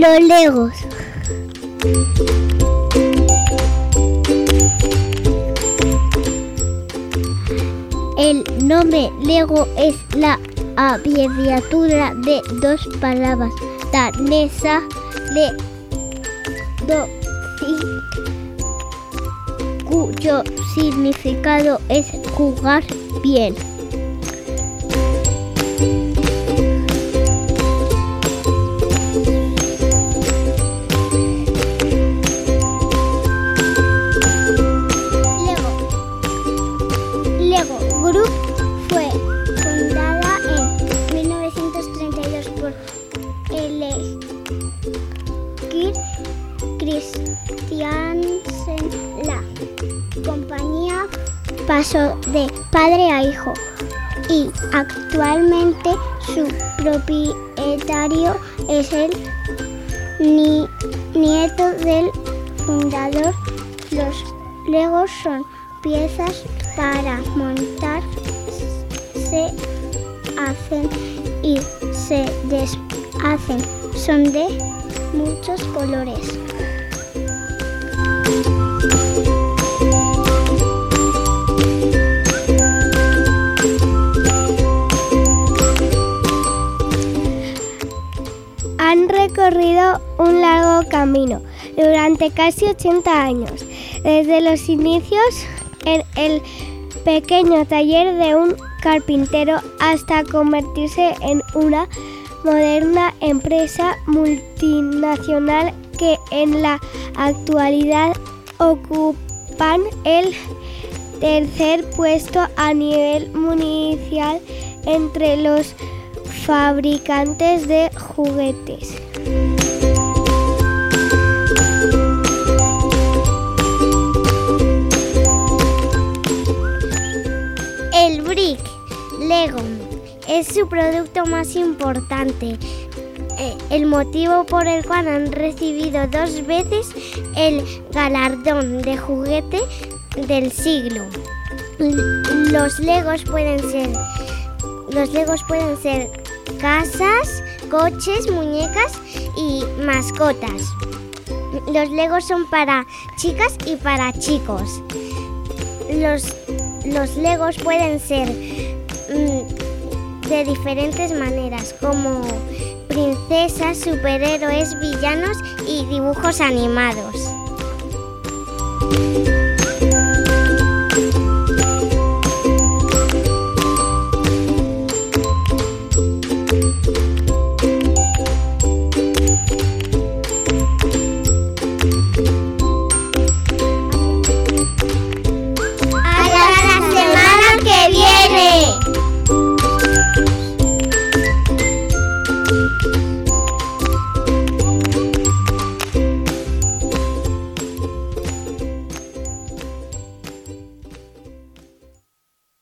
Los Legos. El nombre Lego es la abreviatura de dos palabras danesa Lego, cuyo significado es jugar bien. Lego Group fue fundada en 1932 por L. Kirk Christiansen. La compañía pasó de padre a hijo y actualmente su propietario es el nieto del fundador. Los Legos son piezas para montar, se hacen y se deshacen. Son de muchos colores. Han recorrido un largo camino durante casi 80 años, desde los inicios en el pequeño taller de un carpintero hasta convertirse en una moderna empresa multinacional que en la actualidad ocupan el tercer puesto a nivel mundial entre los fabricantes de juguetes. El brick Lego es su producto más importante, el motivo por el cual han recibido 2 veces el galardón de juguete del siglo. Los Legos pueden ser casas, coches, muñecas y mascotas. Los Legos son para chicas y para chicos. Los Legos pueden ser de diferentes maneras, como princesas, superhéroes, villanos y dibujos animados.